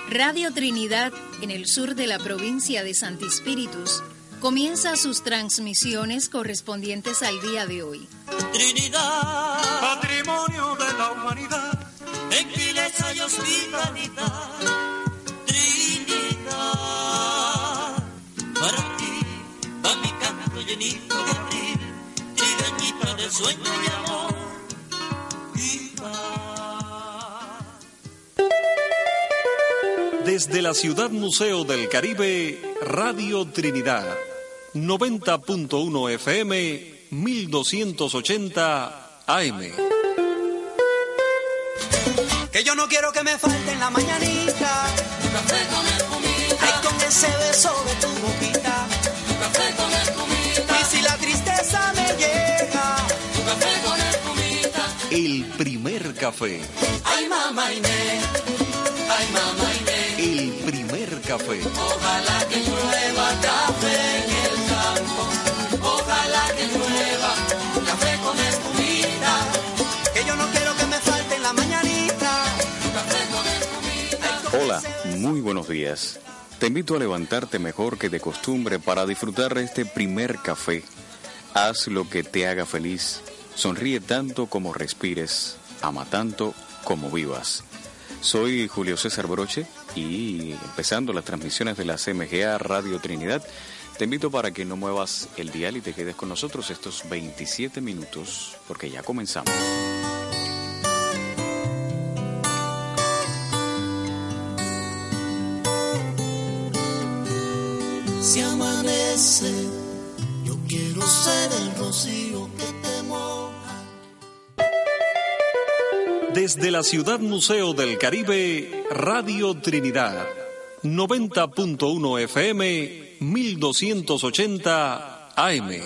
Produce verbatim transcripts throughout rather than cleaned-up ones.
Radio Trinidad, en el sur de la provincia de Santi Spíritus, comienza sus transmisiones correspondientes al día de hoy. Trinidad, patrimonio de la humanidad, tranquileza y hospitalidad. Trinidad, para ti va mi canto llenito de abril, trigueñita de sueño y amor y paz. Desde la Ciudad Museo del Caribe, Radio Trinidad, noventa punto uno F M, mil doscientos ochenta A M. Que yo no quiero que me falte en la mañanita Tu café con espumita, ay, con ese beso de tu boquita. tu café con espumita, Y si la tristeza me llega, tu café con espumita. El primer café. Ay, mamá Inés, ay, mamá Inés. El primer café. Ojalá que llueva café en el campo, ojalá que llueva café con espumita, que yo no quiero que me falte en la mañanita. café con espumita. Hola, muy buenos días. Te invito a levantarte mejor que de costumbre para disfrutar de este primer café. Haz lo que te haga feliz. Sonríe tanto como respires. Ama tanto como vivas. Soy Julio César Broche y empezando las transmisiones de la C M G A Radio Trinidad, te invito para que no muevas el dial y te quedes con nosotros estos veintisiete minutos porque ya comenzamos. Si amanece, yo quiero ser el rocío que te moja. Desde la Ciudad Museo del Caribe, Radio Trinidad, noventa punto uno F M, mil doscientos ochenta A M.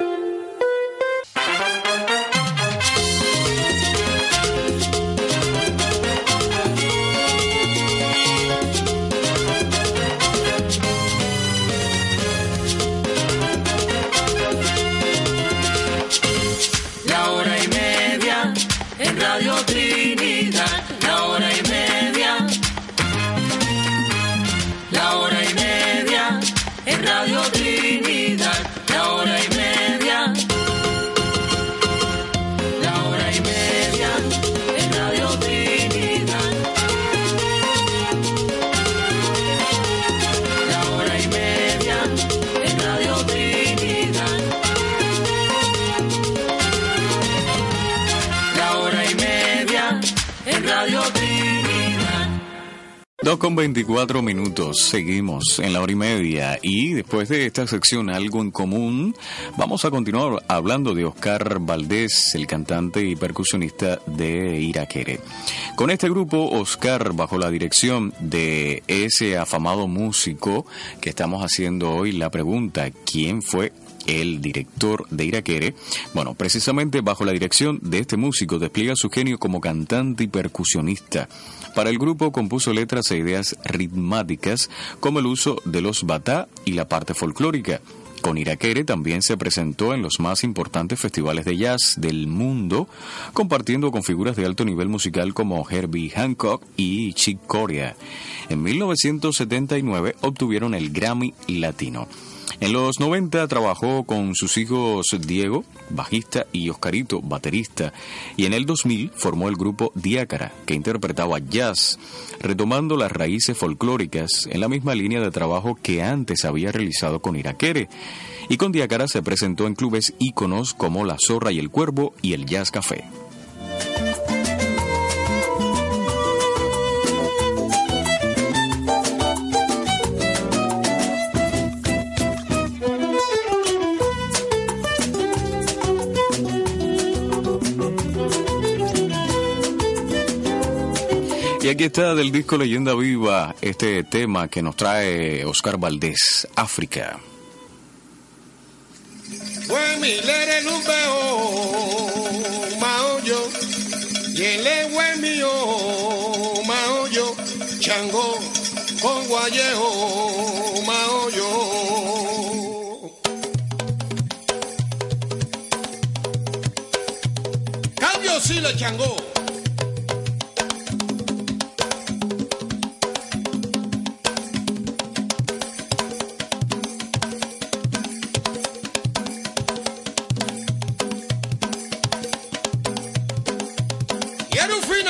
La hora y media en Radio Trinidad, la hora y media, la hora y media en Radio Trinidad, la hora y media, la hora y media en Radio Trinidad, la hora y media en Radio Trinidad. La hora y media en Radio Trinidad. dos con veinticuatro minutos, seguimos en la hora y media y después de esta sección Algo en Común, vamos a continuar hablando de Oscar Valdés, el cantante y percusionista de Iraquere. Con este grupo, Oscar, bajo la dirección de ese afamado músico que estamos haciendo hoy la pregunta, ¿quién fue el director de Iraquere? Bueno, precisamente bajo la dirección de este músico despliega su genio como cantante y percusionista. Para el grupo compuso letras e ideas ritmáticas como el uso de los batá y la parte folclórica. Con Iraquere también se presentó en los más importantes festivales de jazz del mundo, compartiendo con figuras de alto nivel musical como Herbie Hancock y Chick Corea. En mil novecientos setenta y nueve obtuvieron el Grammy Latino. En los noventa trabajó con sus hijos Diego, bajista, y Oscarito, baterista, y en el dos mil formó el grupo Diácara, que interpretaba jazz, retomando las raíces folclóricas en la misma línea de trabajo que antes había realizado con Iraquere. Y con Diácara se presentó en clubes íconos como La Zorra y el Cuervo y el Jazz Café. Y aquí está del disco Leyenda Viva este tema que nos trae Oscar Valdés, África. Wemilere lupeo maoyo yele wemio maoyo chango con guayejo maoyo cambio si le chango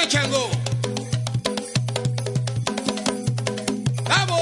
Suena Chango. ¡Vamos!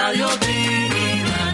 Radio Trinidad.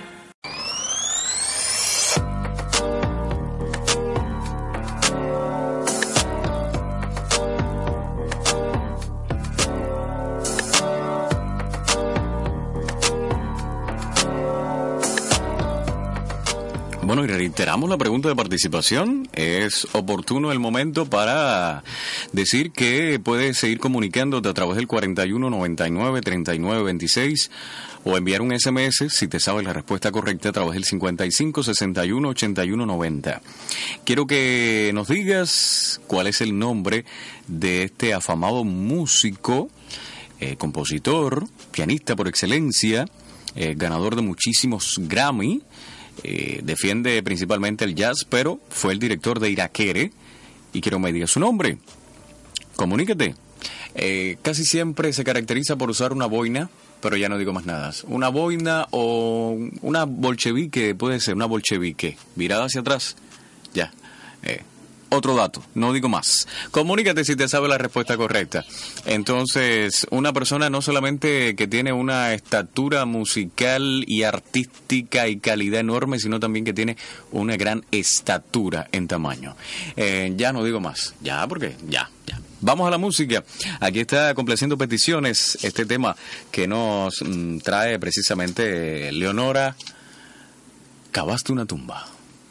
Bueno, y reiteramos la pregunta de participación. Es oportuno el momento para decir que puedes seguir comunicándote a través del cuarenta y uno noventa y nueve treinta y nueve veintiséis o enviar un ese eme ese si te sabes la respuesta correcta a través del cincuenta y cinco sesenta y uno ochenta y uno noventa. Quiero que nos digas cuál es el nombre de este afamado músico, eh, compositor, pianista por excelencia, eh, ganador de muchísimos Grammy. Eh, defiende principalmente el jazz, pero fue el director de Irakere y quiero que me diga su nombre. Comunícate. Eh, casi siempre se caracteriza por usar una boina, pero ya no digo más nada. Una boina o una bolchevique, puede ser una bolchevique, virada hacia atrás. Ya. Eh, Otro dato, no digo más. Comunícate si te sabe la respuesta correcta. Entonces, una persona no solamente que tiene una estatura musical y artística y calidad enorme, sino también que tiene una gran estatura en tamaño. Eh, ya no digo más. Ya, porque ya, ya. Vamos a la música. Aquí está complaciendo peticiones este tema que nos mm, trae precisamente Leonora. Cavaste una tumba.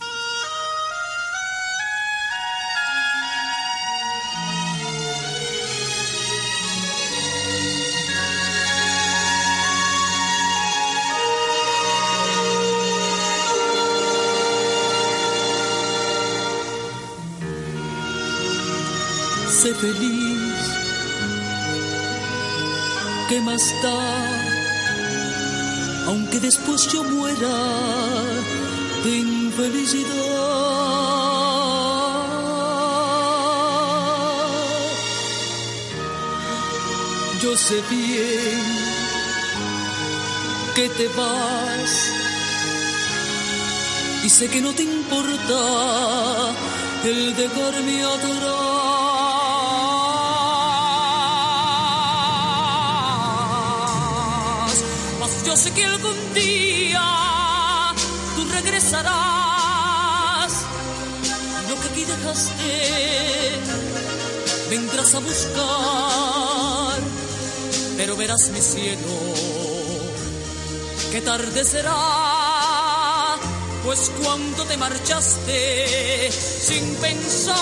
Sé feliz, ¿qué más da? Aunque después yo muera de infelicidad. Yo sé bien que te vas y sé que no te importa el dejarme atrás. Yo sé que algún día tú regresarás. Lo que aquí dejaste vendrás a buscar. Pero verás mi cielo, que tarde será. Pues cuando te marchaste sin pensar,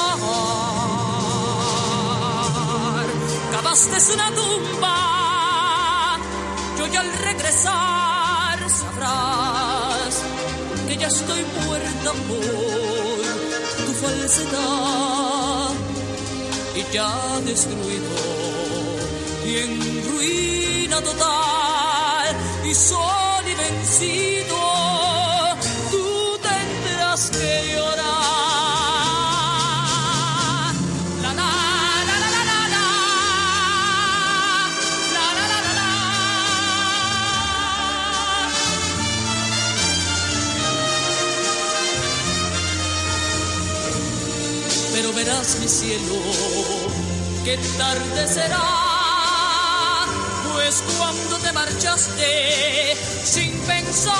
cavaste una tumba. Y al regresar sabrás que ya estoy muerta por tu falsedad y ya destruido y en ruina total y solo y vencido tú tendrás que llorar. Pero verás mi cielo, que tarde será, pues cuando te marchaste sin pensar,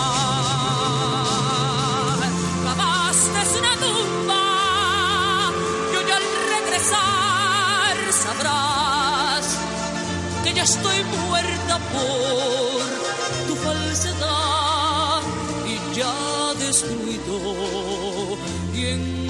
cavaste una tumba, y hoy al regresar sabrás que ya estoy muerta por tu falsedad y ya destruido y en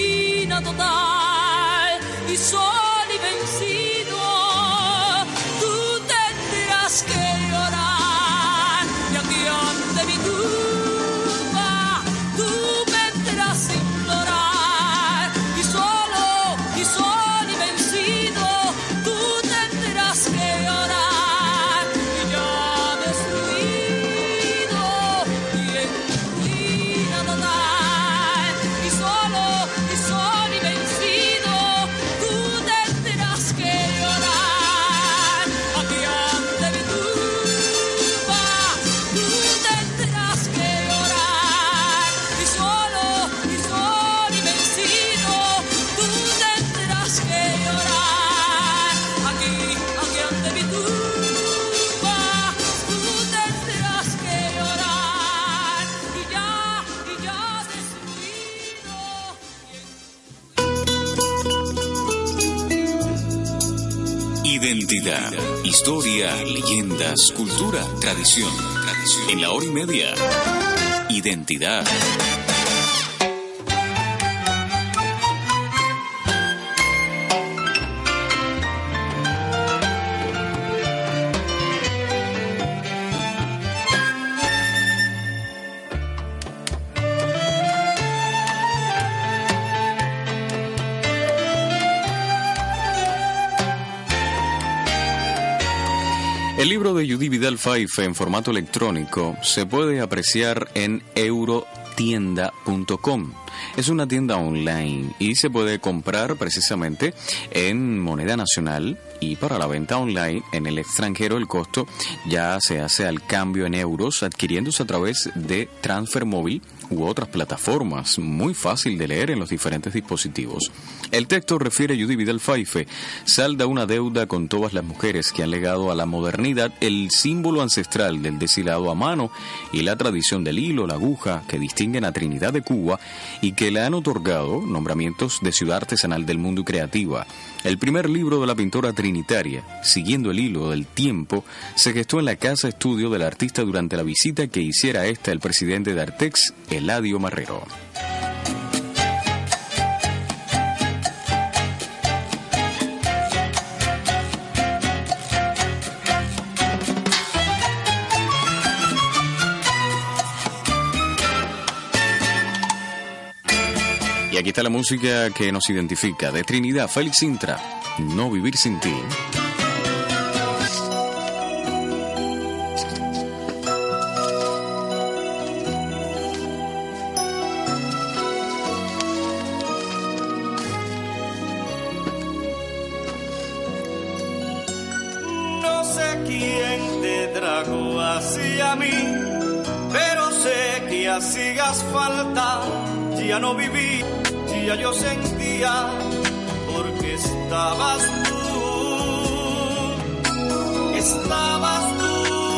total y sol y vencido tú tendrás que llorar y aquí ante mi tumba tú vendrás a implorar y solo y sol y vencido tú tendrás que llorar y ya destruido y en ruina total y solo y sol Identidad, historia, leyendas, cultura, tradición. En la hora y media, Identidad. El libro de Judy Vidal Faife en formato electrónico se puede apreciar en eurotienda punto com. Es una tienda online y se puede comprar precisamente en moneda nacional, y para la venta online en el extranjero el costo ya se hace al cambio en euros, adquiriéndose a través de Transfer Móvil u otras plataformas, muy fácil de leer en los diferentes dispositivos. El texto refiere a Judy Vidal Faife, salda una deuda con todas las mujeres que han legado a la modernidad el símbolo ancestral del deshilado a mano y la tradición del hilo, la aguja, que distinguen a Trinidad de Cuba y que le han otorgado nombramientos de ciudad artesanal del mundo y creativa. El primer libro de la pintora trinitaria, Siguiendo el hilo del tiempo, se gestó en la casa estudio del artista durante la visita que hiciera a esta el presidente de Artex, Eladio Marrero. Y aquí está la música que nos identifica. De Trinidad, Félix Sintra, No vivir sin ti. No sé quién te trajo hacia mí, pero sé que hacías falta. Ya no viví, ya yo sentía, porque estabas tú, estabas tú,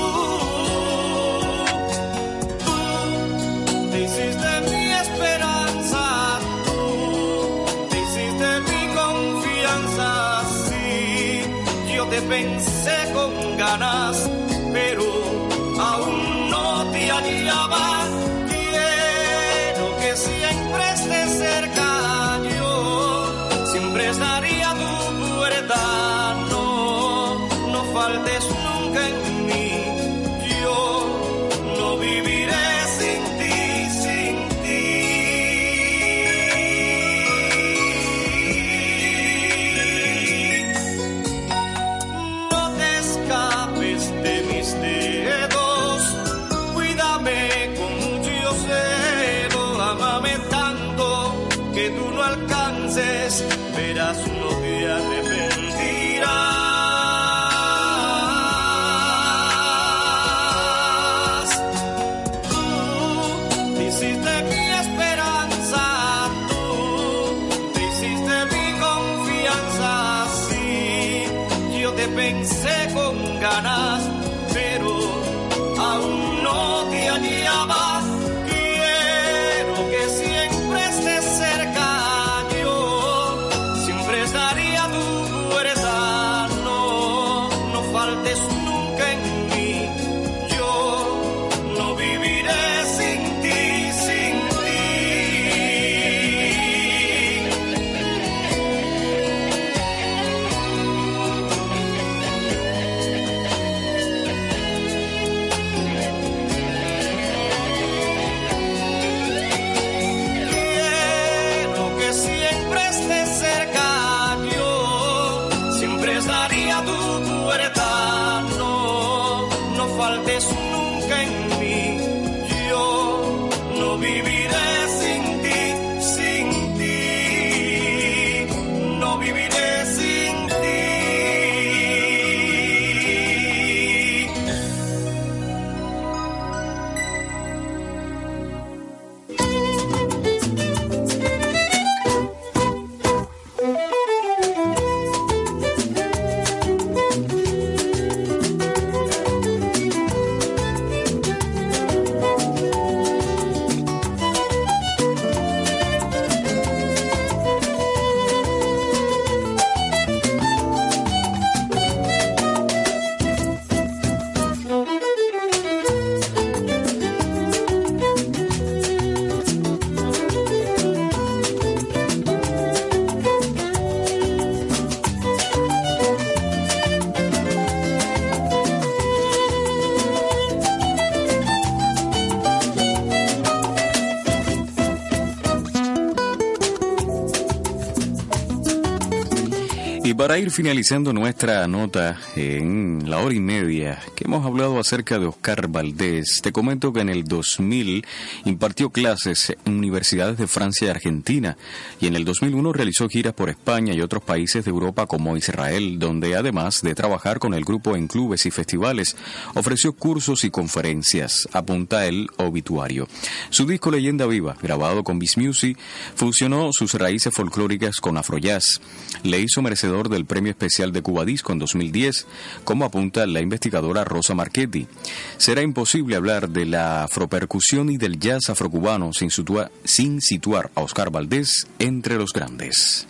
tú te hiciste mi esperanza, tú te hiciste mi confianza, sí, yo te pensé con ganas, pero aún no te hallaba. Siempre esté cerca, yo siempre estaría a tu puerta. No, no faltes nunca en mí. Yo no viviré sin ti, sin ti. No te escapes de mis dedos. Cuídame con mucho celo. Amame tanto que tú no alcances, verás, no te arrepentirás. Tú te hiciste mi esperanza, tú te hiciste mi confianza, sí, yo te pensé con ganas, pero aún no te hallaba. Siempre estés cerca, yo siempre estaré. para ir finalizando nuestra nota en la hora y media que hemos hablado acerca de Oscar Valdés, te comento que en el dos mil impartió clases en universidades de Francia y Argentina, y en el dos mil uno realizó giras por España y otros países de Europa como Israel, donde además de trabajar con el grupo en clubes y festivales, ofreció cursos y conferencias, apunta el obituario. Su disco Leyenda Viva, grabado con Biz Music, fusionó sus raíces folclóricas con afrojazz. Le hizo merecedor del Premio Especial de Cuba Disco en dos mil diez, como apunta la investigadora Rosa Marchetti. Será imposible hablar de la afropercusión y del jazz afrocubano sin situar, sin situar a Oscar Valdés entre los grandes.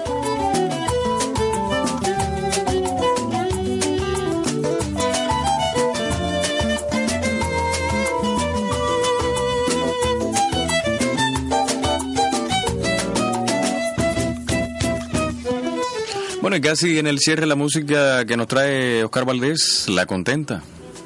Bueno, y casi en el cierre la música que nos trae Oscar Valdés, La Contenta.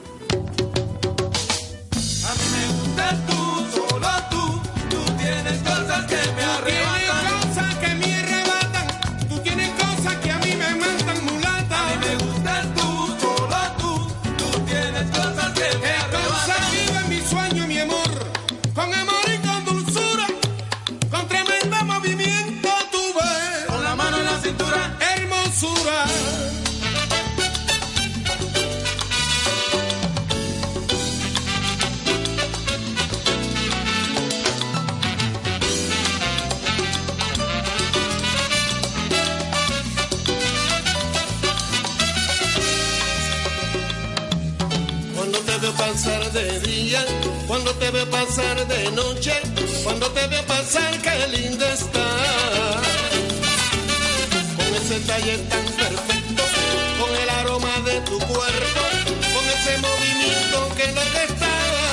De día, cuando te veo pasar de noche, cuando te veo pasar, qué linda estás, con ese talle tan perfecto, con el aroma de tu cuerpo, con ese movimiento que lo que está.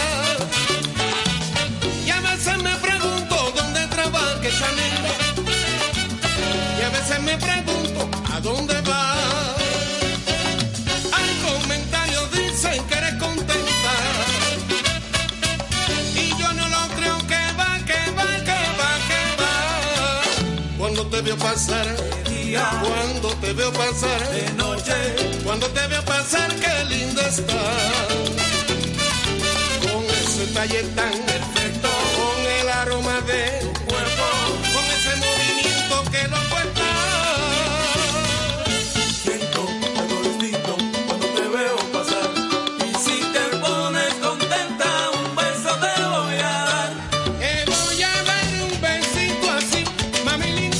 Y a veces me pregunto dónde trabaja esa negra, y a veces me pregunto a dónde va. Hay comentarios dicen que eres contenta, cuando te veo pasar de día, cuando te veo pasar de noche, cuando te veo pasar, qué linda estás, con ese talle tan perfecto, con el aroma de tu cuerpo, con ese movimiento que lo cuenta. Siento algo distinto cuando te veo pasar, y si te pones contenta, un beso te voy a dar. Te voy a dar un besito así, mami linda,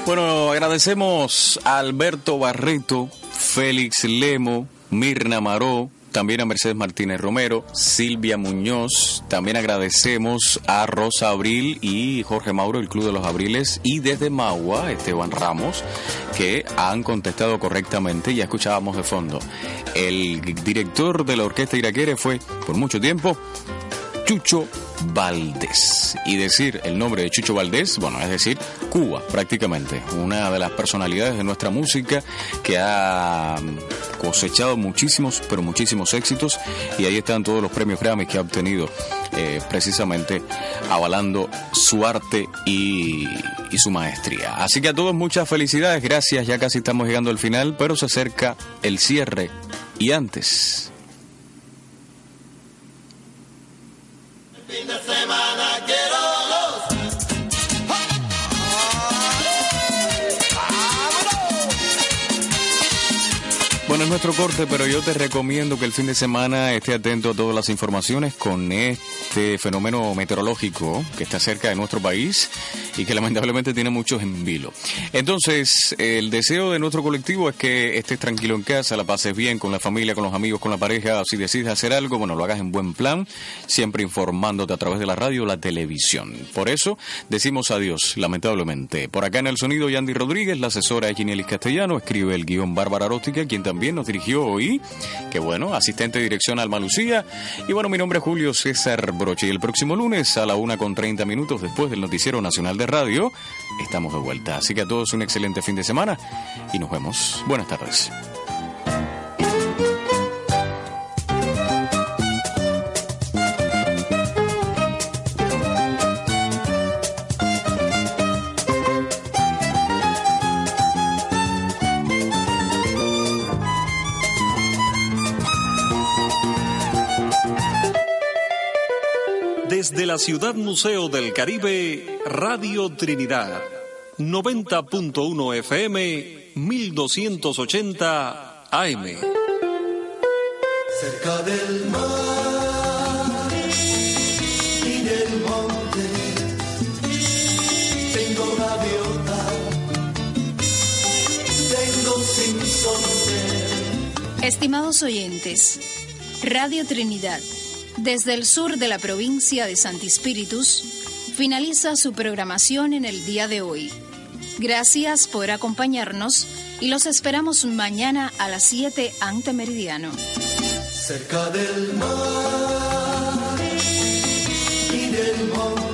Bueno, agradecemos a Alberto Barreto, Félix Lemo, Mirna Maró, también a Mercedes Martínez Romero, Silvia Muñoz, también agradecemos a Rosa Abril y Jorge Mauro, el Club de los Abriles, y desde Magua, Esteban Ramos, que han contestado correctamente. Ya escuchábamos de fondo. El director de la Orquesta Iraquere fue, por mucho tiempo, Chucho Valdés. Y decir el nombre de Chucho Valdés, bueno, es decir, Cuba, prácticamente. Una de las personalidades de nuestra música que ha cosechado muchísimos, pero muchísimos éxitos. Y ahí están todos los premios Grammy que ha obtenido, eh, precisamente avalando su arte y, y su maestría. Así que a todos muchas felicidades, gracias. Ya casi estamos llegando al final, pero se acerca el cierre. Y antes... fin de semana quiero los... Bueno, es nuestro corte, pero yo te recomiendo que el fin de semana esté atento a todas las informaciones con este fenómeno meteorológico que está cerca de nuestro país y que lamentablemente tiene muchos en vilo. Entonces, el deseo de nuestro colectivo es que estés tranquilo en casa, la pases bien con la familia, con los amigos, con la pareja. Si decides hacer algo, bueno, lo hagas en buen plan, siempre informándote a través de la radio o la televisión. Por eso, decimos adiós, lamentablemente. Por acá en el sonido, Yandy Rodríguez, la asesora es Ginielis Castellano, escribe el guión Bárbara Aróstica, quien también nos dirigió hoy, que bueno, asistente de dirección Alma Lucía, y bueno, mi nombre es Julio César Broche, y el próximo lunes a la una con treinta minutos después del Noticiero Nacional de Radio, estamos de vuelta, así que a todos un excelente fin de semana, y nos vemos, buenas tardes. Desde la Ciudad Museo del Caribe, Radio Trinidad, noventa punto uno F M, mil doscientos ochenta A M. Cerca del mar y del monte tengo gaviota, tengo sinsonte. Estimados oyentes, Radio Trinidad, desde el sur de la provincia de Santi Spíritus, finaliza su programación en el día de hoy. Gracias por acompañarnos y los esperamos mañana a las siete ante meridiano. Cerca del mar y del monte